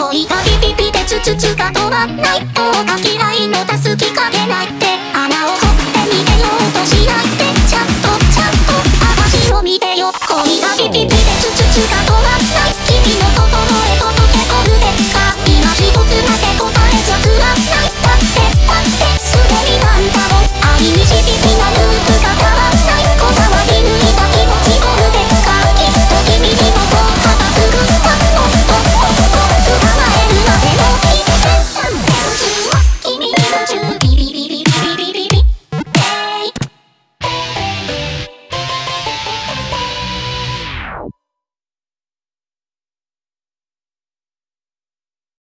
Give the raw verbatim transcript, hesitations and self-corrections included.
恋がピピピでツツツが止まんない。どうか嫌いの助けかけないで。穴を掘って逃げようとしないで。ちゃんとちゃんと私を見てよ。恋がピピピでツツツが止まんない。